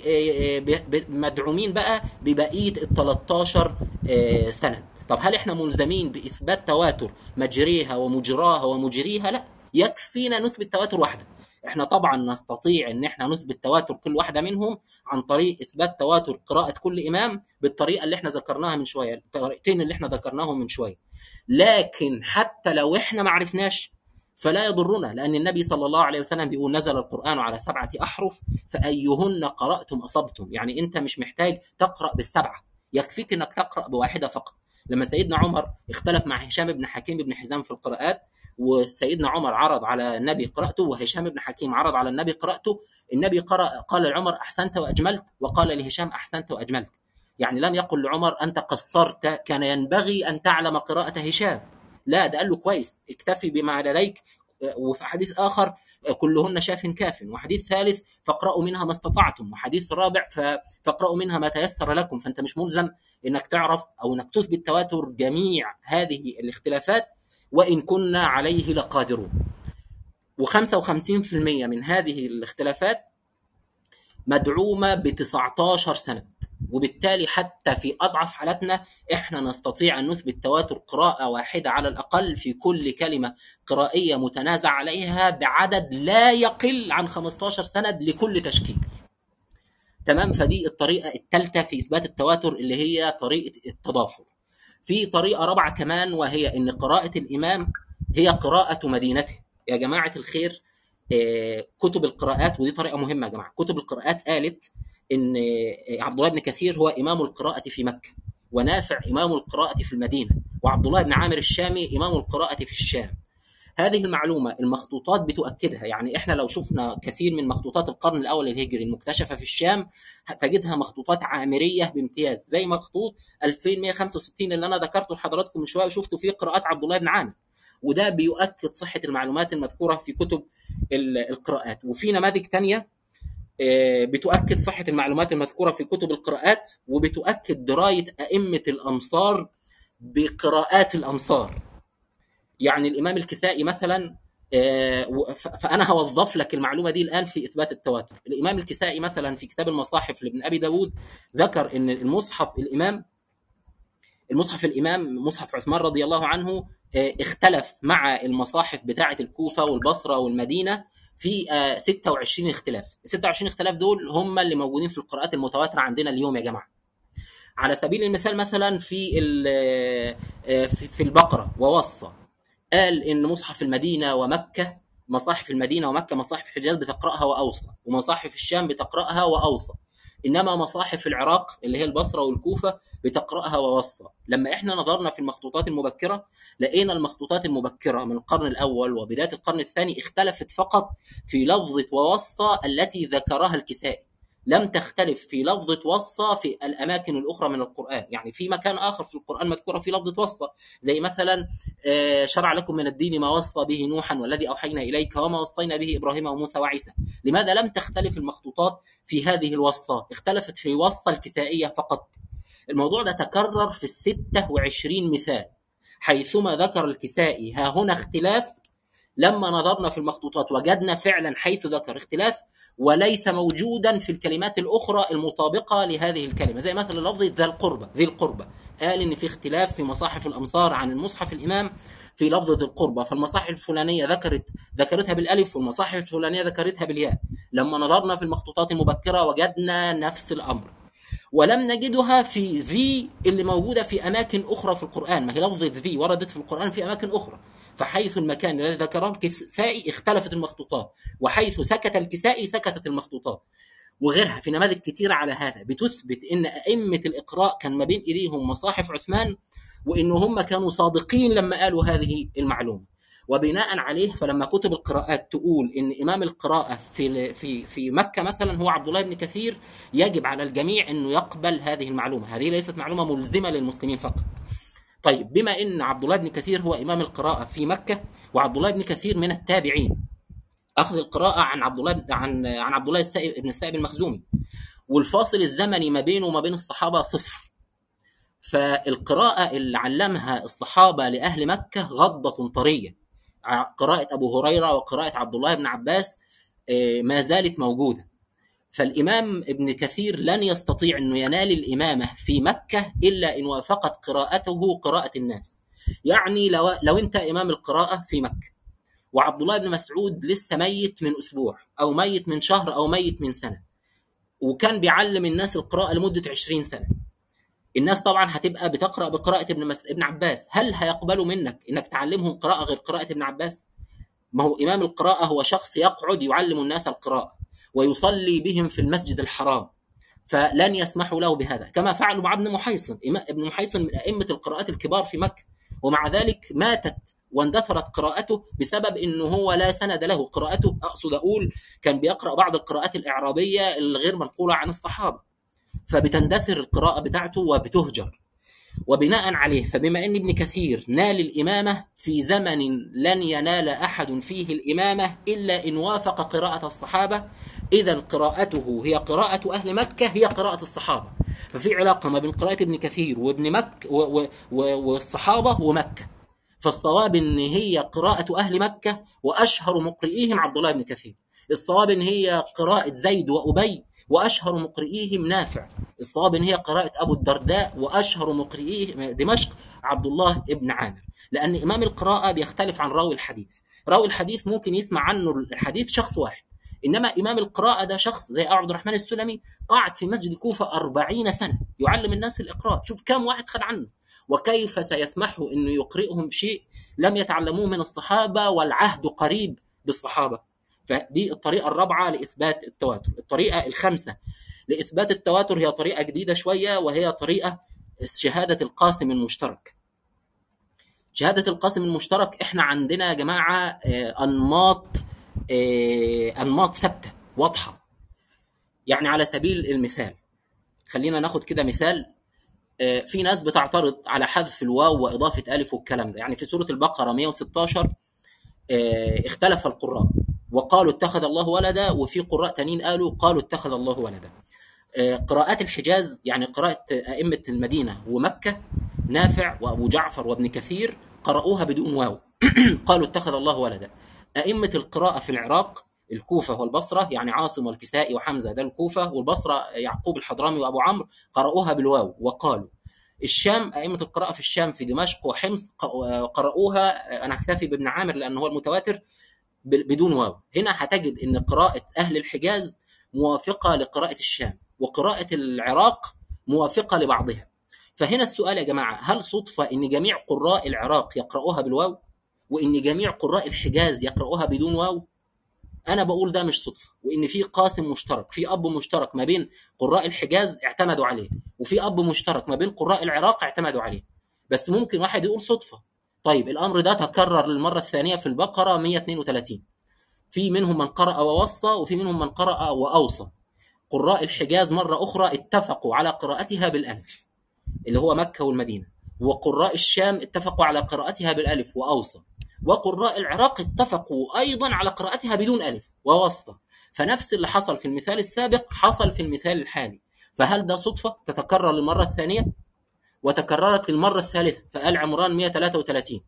مدعومين بقى ببقيه ال 13 سند. طب هل احنا ملزمين باثبات تواتر مجريها ومجراها ومجريها؟ لا، يكفينا نثبت تواتر واحده. احنا طبعا نستطيع ان احنا نثبت تواتر كل واحده منهم عن طريق اثبات تواتر قراءه كل امام بالطريقه اللي احنا ذكرناها من شويه، الطريقتين اللي احنا ذكرناهم من شويه. لكن حتى لو احنا ما عرفناش فلا يضرنا، لان النبي صلى الله عليه وسلم بيقول نزل القران على 7 احرف فايهن قراتم اصبتم. يعني انت مش محتاج تقرا بالسبعه، يكفيك انك تقرا بواحده فقط. لما سيدنا عمر اختلف مع هشام بن حكيم بن حزام في القراءات، وسيدنا عمر عرض على النبي قراءته وهشام بن حكيم عرض على النبي قراءته، النبي قال لعمر احسنت واجملت، وقال لهشام احسنت واجملت. يعني لم يقل لعمر انت قصرت، كان ينبغي ان تعلم قراءه هشام. لا، ده قال له كويس، اكتفي بما لديك. وفي حديث اخر كلهن شاف كاف، وحديث ثالث فاقرأوا منها ما استطعتم، وحديث رابع فاقرأوا منها ما تيسر لكم. فانت مش ملزم انك تعرف او انك تثبت تواتر جميع هذه الاختلافات وان كنا عليه لقادرون. و55% من هذه الاختلافات مدعومه ب 19 سند، وبالتالي حتى في اضعف حالاتنا احنا نستطيع ان نثبت تواتر قراءه واحده على الاقل في كل كلمه قرائيه متنازع عليها بعدد لا يقل عن 15 سند لكل تشكيل. تمام. فدي الطريقة الثالثة في إثبات التواتر اللي هي طريقة التضافر. في طريقة رابعة كمان، وهي إن قراءة الإمام هي قراءة مدينته. يا جماعة الخير، كتب القراءات، ودي طريقة مهمة يا جماعة، كتب القراءات قالت إن عبد الله بن كثير هو إمام القراءة في مكة، ونافع إمام القراءة في المدينة، وعبد الله بن عامر الشامي إمام القراءة في الشام. هذه المعلومة المخطوطات بتؤكدها. يعني احنا لو شفنا كثير من مخطوطات القرن الأول الهجري المكتشفة في الشام تجدها مخطوطات عامرية بامتياز، زي مخطوط 2165 اللي أنا ذكرته لحضراتكم من شوية وشفتوا فيه قراءات عبد الله بن عامر، وده بيؤكد صحة المعلومات المذكورة في كتب القراءات. وفي نماذج تانية بتؤكد صحة المعلومات المذكورة في كتب القراءات، وبتؤكد دراية أئمة الأمصار بقراءات الأمصار. يعني الإمام الكسائي مثلا، فأنا هوظف لك المعلومة دي الآن في إثبات التواتر. الإمام الكسائي مثلا في كتاب المصاحف لابن أبي داود ذكر أن المصحف الإمام مصحف عثمان رضي الله عنه اختلف مع المصاحف بتاعة الكوفة والبصرة والمدينة في 26 اختلاف. ال 26 اختلاف دول هم اللي موجودين في القراءات المتواترة عندنا اليوم يا جماعة. على سبيل المثال مثلا في البقرة ووصى قال إن مصحف المدينة ومكة، مصاحف المدينة ومكة مصاحف الحجاز بتقرأها وأوصى، ومصاحف الشام بتقرأها وأوصى، إنما مصاحف العراق اللي هي البصرة والكوفة بتقرأها ووصى. لما إحنا نظرنا في المخطوطات المبكرة لقينا المخطوطات المبكرة من القرن الأول وبداية القرن الثاني اختلفت فقط في لفظة ووصى التي ذكرها الكسائي، لم تختلف في لفظة وصى في الأماكن الأخرى من القرآن. يعني في مكان آخر في القرآن مذكورة في لفظة وصى، زي مثلا شرع لكم من الدين ما وصى به نوحا والذي أوحينا إليك وما وصينا به إبراهيم وموسى وعيسى. لماذا لم تختلف المخطوطات في هذه الوصى؟ اختلفت في وصى الكسائية فقط. الموضوع ده تكرر في 26 مثال، حيثما ذكر الكسائي ها هنا اختلاف، لما نظرنا في المخطوطات وجدنا فعلا حيث ذكر اختلاف وليس موجودا في الكلمات الأخرى المطابقة لهذه الكلمة. زي مثلا لفظة ذي القربة، قال إن في اختلاف في مصاحف الأمصار عن المصحف الإمام في لفظة القربة، فالمصاحف الفلانية ذكرتها بالألف والمصاحف الفلانية ذكرتها بالياء. لما نظرنا في المخطوطات المبكرة وجدنا نفس الأمر، ولم نجدها في ذي اللي موجودة في أماكن أخرى في القرآن. ما هي لفظة ذي وردت في القرآن في أماكن أخرى، فحيث المكان الذي ذكره الكسائي اختلفت المخطوطات، وحيث سكت الكسائي سكتت المخطوطات. وغيرها في نماذج كثيرة على هذا بتثبت إن أئمة الإقراء كان ما بين إيديهم مصاحف عثمان، وإن هم كانوا صادقين لما قالوا هذه المعلومة. وبناء عليه فلما كتب القراءات تقول إن إمام القراءة في مكة مثلا هو عبد الله بن كثير، يجب على الجميع إنه يقبل هذه المعلومة. هذه ليست معلومة ملزمة للمسلمين فقط. طيب، بما إن عبد الله بن كثير هو إمام القراءة في مكة، وعبد الله بن كثير من التابعين، أخذ القراءة عن عبد الله بن السائب المخزومي، والفاصل الزمني ما بينه وما بين الصحابة 0. فالقراءة اللي علمها الصحابة لأهل مكة غضة طرية، قراءة أبو هريرة وقراءة عبد الله بن عباس ما زالت موجودة. فالإمام ابن كثير لن يستطيع أنه ينال الإمامة في مكة إلا إن وافقت قراءته قراءة الناس. يعني لو أنت إمام القراءة في مكة، وعبد الله بن مسعود لسه ميت من أسبوع أو ميت من شهر أو ميت من سنة، وكان بيعلم الناس القراءة لمدة 20 سنة، الناس طبعا هتبقى بتقرأ بقراءة ابن عباس. هل هيقبلوا منك إنك تعلمهم قراءة غير قراءة ابن عباس؟ ما هو إمام القراءة هو شخص يقعد يعلم الناس القراءة ويصلي بهم في المسجد الحرام، فلن يسمحوا له بهذا، كما فعلوا مع ابن محيصن. ابن محيصن من أئمة القراءات الكبار في مكة، ومع ذلك ماتت واندثرت قراءته بسبب انه هو لا سند له. قراءته اقصد اقول كان بيقرا بعض القراءات الاعرابيه الغير منقوله عن الصحابه، فبتندثر القراءه بتاعته وبتهجر. وبناء عليه فبما ان ابن كثير نال الامامه في زمن لن ينال احد فيه الامامه الا ان وافق قراءه الصحابه، اذا قراءته هي قراءه اهل مكه، هي قراءه الصحابه. ففي علاقه ما بين قراءه ابن كثير وابن مكه والصحابه ومكه. فالصواب ان هي قراءة اهل مكة، واشهر مقرئيهم عبد الله بن كثير. الصواب ان هي قراءة زيد وابي، واشهر مقرئيهم نافع. الصواب ان هي قراءة ابو الدرداء، واشهر مقرئيه دمشق عبد الله بن عامر. لان امام القراءة بيختلف عن راوي الحديث. راوي الحديث ممكن يسمع عنه الحديث شخص واحد، انما امام القراءه ده شخص زي عبد الرحمن السلمي قعد في مسجد الكوفه 40 سنه يعلم الناس الاقراء. شوف كم واحد خد عنه، وكيف سيسمح انه يقرئهم شيء لم يتعلموه من الصحابه والعهد قريب بالصحابه. فدي الطريقه الرابعه لاثبات التواتر. الطريقه الخامسه لاثبات التواتر هي طريقه جديده شويه، وهي طريقه شهاده القاسم المشترك. شهاده القاسم المشترك احنا عندنا يا جماعه انماط ثابته واضحه. يعني على سبيل المثال خلينا ناخد كده مثال. في ناس بتعترض على حذف الواو واضافه الف والكلام ده. يعني في سوره البقره 116 اختلف القراء وقالوا اتخذ الله ولدا، وفي قراء تانيين قالوا اتخذ الله ولدا. قراءات الحجاز يعني قراءة أئمة المدينة ومكة نافع وأبو جعفر وابن كثير قرأوها بدون واو قالوا اتخذ الله ولدا. أئمة القراءة في العراق الكوفة والبصرة يعني عاصم والكسائي وحمزة ده الكوفة، والبصرة يعقوب الحضرمي وأبو عمرو قرأوها بالواو وقالوا. الشام أئمة القراءة في الشام في دمشق وحمص قرأوها، أنا هكتفي بابن عامر لأنه هو المتواتر، بدون واو. هنا هتجد ان قراءة اهل الحجاز موافقة لقراءة الشام، وقراءة العراق موافقة لبعضها. فهنا السؤال يا جماعة، هل صدفة ان جميع قراء العراق يقرأوها بالواو وان جميع قراء الحجاز يقرأوها بدون واو؟ انا بقول ده مش صدفة، وان في قاسم مشترك، في اب مشترك ما بين قراء الحجاز اعتمدوا عليه، وفي اب مشترك ما بين قراء العراق اعتمدوا عليه. بس ممكن واحد يقول صدفة. طيب الامر ده تكرر للمرة الثانية في البقرة 132، في منهم من قرأ ووسط وفي منهم من قرأ وأوصى. قراء الحجاز مرة أخرى اتفقوا على قراءتها بالألف اللي هو مكة والمدينة، وقراء الشام اتفقوا على قراءتها بالألف وأوصى، وقراء العراق اتفقوا أيضا على قراءتها بدون ألف ووسط. فنفس اللي حصل في المثال السابق حصل في المثال الحالي. فهل ده صدفة تتكرر للمرة الثانية؟ وتكررت للمرة الثالثة فآل عمران 133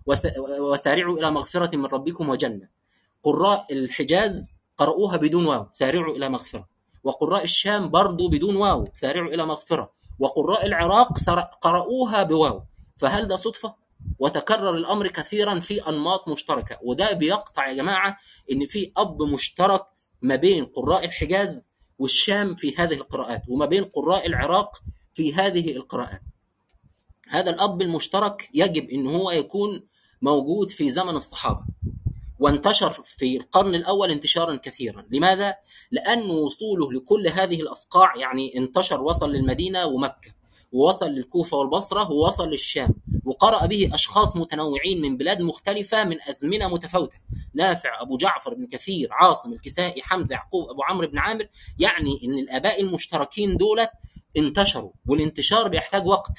وسارعوا إلى مغفرة من ربكم وجنة. قراء الحجاز قرأوها بدون واو سارعوا إلى مغفرة، وقراء الشام برضو بدون واو سارعوا إلى مغفرة، وقراء العراق قرأوها بواو. فهل ده صدفة؟ وتكرر الأمر كثيرا في أنماط مشتركة، وده بيقطع يا جماعة إن في أب مشترك ما بين قراء الحجاز والشام في هذه القراءات، وما بين قراء العراق في هذه القراءات. هذا الأب المشترك يجب إن هو يكون موجود في زمن الصحابة، وانتشر في القرن الأول انتشارا كثيرا. لماذا؟ لأن وصوله لكل هذه الأصقاع يعني انتشر، وصل للمدينة ومكة، ووصل للكوفة والبصرة، ووصل للشام، وقرأ به أشخاص متنوعين من بلاد مختلفة من أزمنة متفاوتة. نافع، أبو جعفر بن كثير، عاصم، الكسائي، حمزة، يعقوب، أبو عمرو بن عامر. يعني إن الآباء المشتركين دولت انتشروا، والانتشار بيحتاج وقت.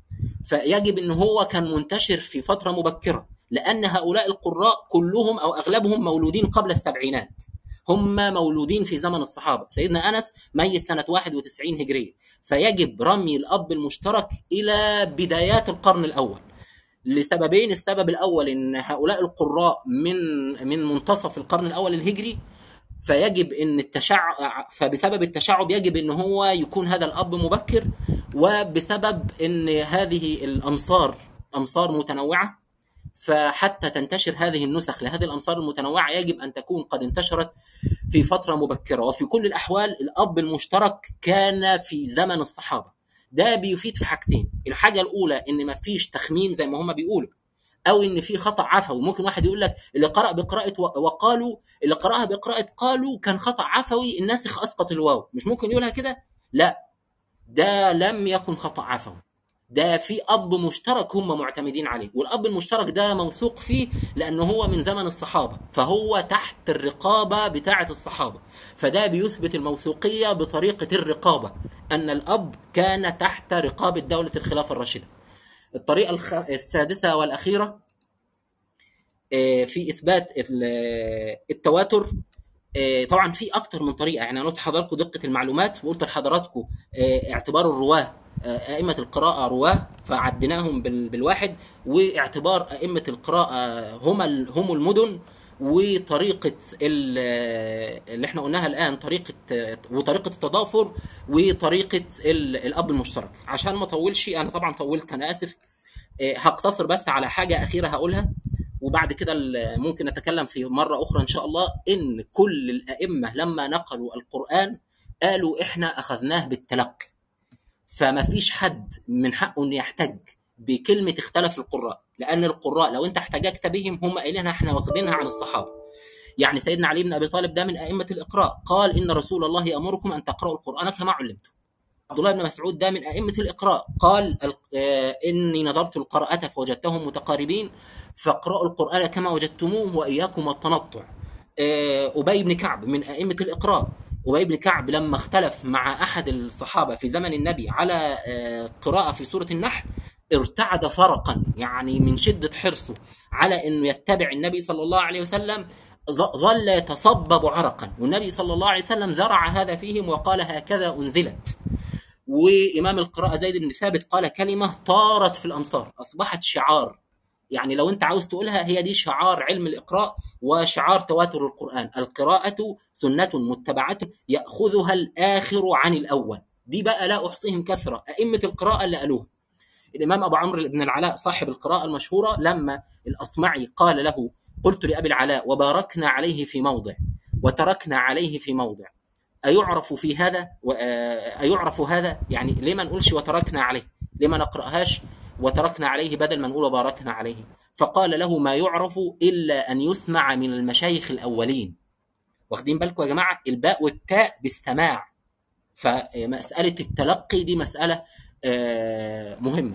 فيجب ان هو كان منتشر في فتره مبكره، لان هؤلاء القراء كلهم او اغلبهم مولودين قبل السبعينات، هم مولودين في زمن الصحابه. سيدنا انس ميت سنه 91 هجريه، فيجب رمي الاب المشترك الى بدايات القرن الاول لسببين. السبب الاول ان هؤلاء القراء من منتصف القرن الاول الهجري، فيجب ان فبسبب التشعب يجب ان هو يكون هذا الاب مبكر، وبسبب ان هذه الامصار امصار متنوعه، فحتى تنتشر هذه النسخ لهذه الامصار المتنوعه يجب ان تكون قد انتشرت في فتره مبكره. وفي كل الاحوال الاب المشترك كان في زمن الصحابه. ده بيفيد في حاجتين. الحاجه الاولى ان ما فيش تخمين زي ما هم بيقولوا، او ان في خطا عفوي. ممكن واحد يقول لك اللي قرأ بقراءه وقالوا، اللي قرأها بقراءه قالوا كان خطا عفوي، الناسخ اسقط الواو. مش ممكن يقولها كده؟ لا، ده لم يكن خطا عفوي، ده في اب مشترك هم معتمدين عليه، والاب المشترك ده موثوق فيه لانه هو من زمن الصحابه، فهو تحت الرقابه بتاعه الصحابه. فده بيثبت الموثوقيه بطريقه الرقابه، ان الاب كان تحت رقابه دوله الخلافه الراشده. الطريقة السادسة والأخيرة في إثبات التواتر. طبعا في أكتر من طريقة، يعني أنا قلت لحضراتكم دقة المعلومات، وقلت لحضراتكم اعتبار الرواه أئمة القراءة رواه فعديناهم بالواحد، واعتبار أئمة القراءة هم المدن، وطريقة اللي احنا قلناها الآن وطريقة التضافر، وطريقة الأب المشترك. عشان ما أطولش، أنا طبعا طولت، أنا آسف. هقتصر بس على حاجة أخيرة هقولها، وبعد كده ممكن نتكلم في مرة أخرى إن شاء الله إن كل الأئمة لما نقلوا القرآن قالوا إحنا أخذناه بالتلقي، فما فيش حد من حقه إنه يحتج بكلمة اختلف القراء، لأن القراء لو أنت احتججت بهم هم قايلين إحنا واخدينها عن الصحابة. يعني سيدنا علي بن أبي طالب ده من أئمة الإقراء، قال إن رسول الله يأمركم أن تقرأوا القرآن كما علمتم. عبد الله بن مسعود ده من أئمة الإقراء، قال إني نظرت القراءة فوجدتهم متقاربين فاقرأوا القرآن كما وجدتموه وإياكم والتنطع. أبي بن كعب من أئمة الإقراء، أبي بن كعب لما اختلف مع أحد الصحابة في زمن النبي على قراءة في سورة النحل ارتعد فرقا، يعني من شدة حرصه على أنه يتبع النبي صلى الله عليه وسلم ظل يتصبب عرقا، والنبي صلى الله عليه وسلم زرع هذا فيهم وقال هكذا أنزلت. وإمام القراءة زيد بن ثابت قال كلمة طارت في الأمصار، أصبحت شعار، يعني لو أنت عاوز تقولها هي دي شعار علم الإقراء وشعار تواتر القرآن: القراءة سنة متبعة يأخذها الآخر عن الأول. دي بقى لا أحصيهم كثرة أئمة القراءة اللي قالوها. الإمام أبو عمرو بن العلاء صاحب القراءة المشهورة لما الأصمعي قال له: قلت لأبي العلاء وباركنا عليه في موضع وتركنا عليه في موضع، أيعرف في هذا أيعرف هذا؟ يعني ليه ما نقولش وتركنا عليه؟ ليه ما نقرأهاش وتركنا عليه بدل ما نقول وباركنا عليه؟ فقال له: ما يعرف إلا أن يسمع من المشايخ الأولين. واخدين بالكم يا جماعة؟ الباء والتاء باستماع، فمسألة التلقي دي مسألة مهمة.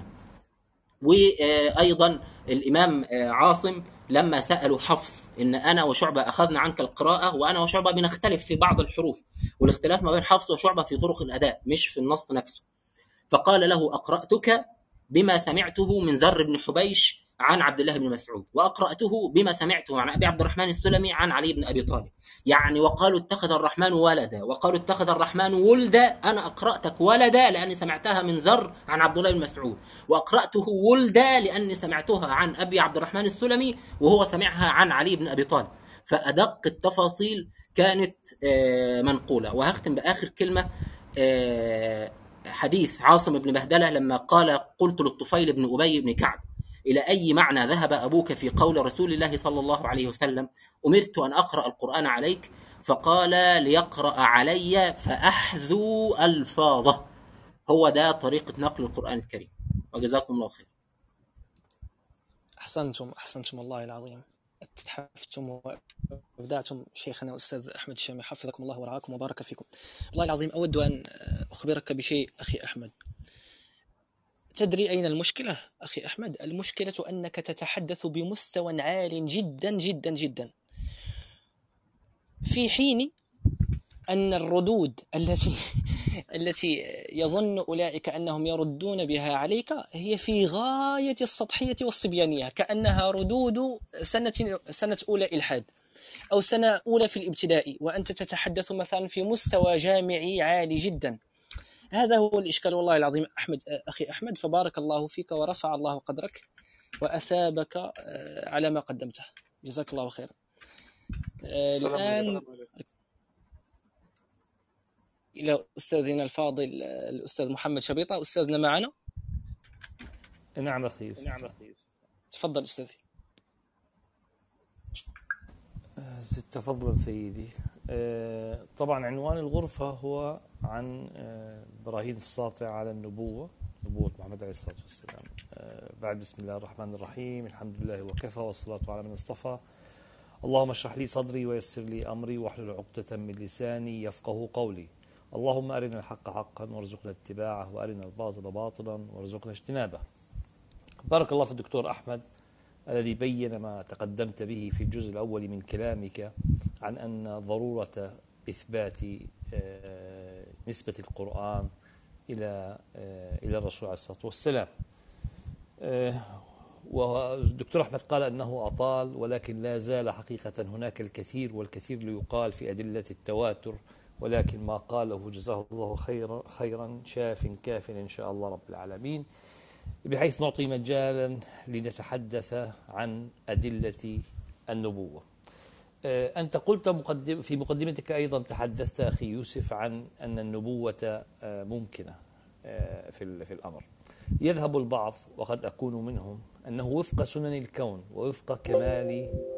وأيضا الإمام عاصم لما سألوا حفص إن أنا وشعبة أخذنا عنك القراءة، وأنا وشعبة بنختلف في بعض الحروف، والاختلاف ما بين حفص وشعبة في طرق الأداء مش في النص نفسه، فقال له: أقرأتك بما سمعته من زر بن حبيش عن عبد الله بن مسعود، وأقرأته بما سمعته عن أبي عبد الرحمن السلمي عن علي بن أبي طالب. يعني وقالوا اتخذ الرحمن ولدا وقالوا اتخذ الرحمن ولدا، أنا أقرأتك ولدا لأني سمعتها من زر عن عبد الله بن مسعود، وأقرأته ولدا لأني سمعتها عن أبي عبد الرحمن السلمي وهو سمعها عن علي بن أبي طالب. فأدق التفاصيل كانت منقولة. وهختم بآخر كلمة، حديث عاصم بن بهدلة لما قال: قلت للطفيل بن أبي بن كعب: إلى أي معنى ذهب أبوك في قول رسول الله صلى الله عليه وسلم: أمرت أن أقرأ القرآن عليك؟ فقال: ليقرأ علي فأحذو ألفاظه. هو ده طريقة نقل القرآن الكريم. وجزاكم الله خير. أحسنتم والله العظيم، تحفتم وابدعتم شيخنا أستاذ أحمد الشامي، حفظكم الله ورعاكم وبارك فيكم. والله العظيم أود أن أخبرك بشيء أخي أحمد. تدري أين المشكلة أخي أحمد؟ المشكلة أنك تتحدث بمستوى عال جدا جدا جدا، في حين أن الردود التي يظن أولئك أنهم يردون بها عليك هي في غاية السطحية والصبيانية، كأنها ردود سنة أولى إلحاد أو سنة أولى في الابتدائي، وأنت تتحدث مثلا في مستوى جامعي عالي جدا. هذا هو الإشكال والله العظيم أخي أحمد، فبارك الله فيك ورفع الله قدرك وأثابك على ما قدمته، جزاك الله خيرا. الآن إلى أستاذنا الفاضل الأستاذ محمد شبيطة. أستاذنا معنا؟ نعم أخي يوسف. تفضل أستاذي. تفضل سيدي. طبعا عنوان الغرفة هو عن براهين الساطع على نبوة محمد عليه الصلاة والسلام. بعد بسم الله الرحمن الرحيم، الحمد لله وكفى والصلاة على من اصطفى. اللهم اشرح لي صدري ويسر لي أمري واحلل عقدة من لساني يفقه قولي. اللهم أرنا الحق حقا وارزقنا اتباعه، وأرنا الباطل باطلا وارزقنا اجتنابه. بارك الله في الدكتور أحمد الذي بين ما تقدمت به في الجزء الأول من كلامك عن أن ضرورة إثبات نسبة القرآن إلى الرسول عليه الصلاة والسلام. والدكتور أحمد قال أنه أطال، ولكن لا زال حقيقة هناك الكثير والكثير ليقال في أدلة التواتر، ولكن ما قاله جزاه الله خيرا شاف كاف إن شاء الله رب العالمين، بحيث نعطي مجالا لنتحدث عن أدلة النبوة. أنت قلت في مقدمتك أيضا تحدثت أخي يوسف عن أن النبوة ممكنة في الأمر. يذهب البعض وقد أكون منهم أنه وفق سنن الكون ووفق كمال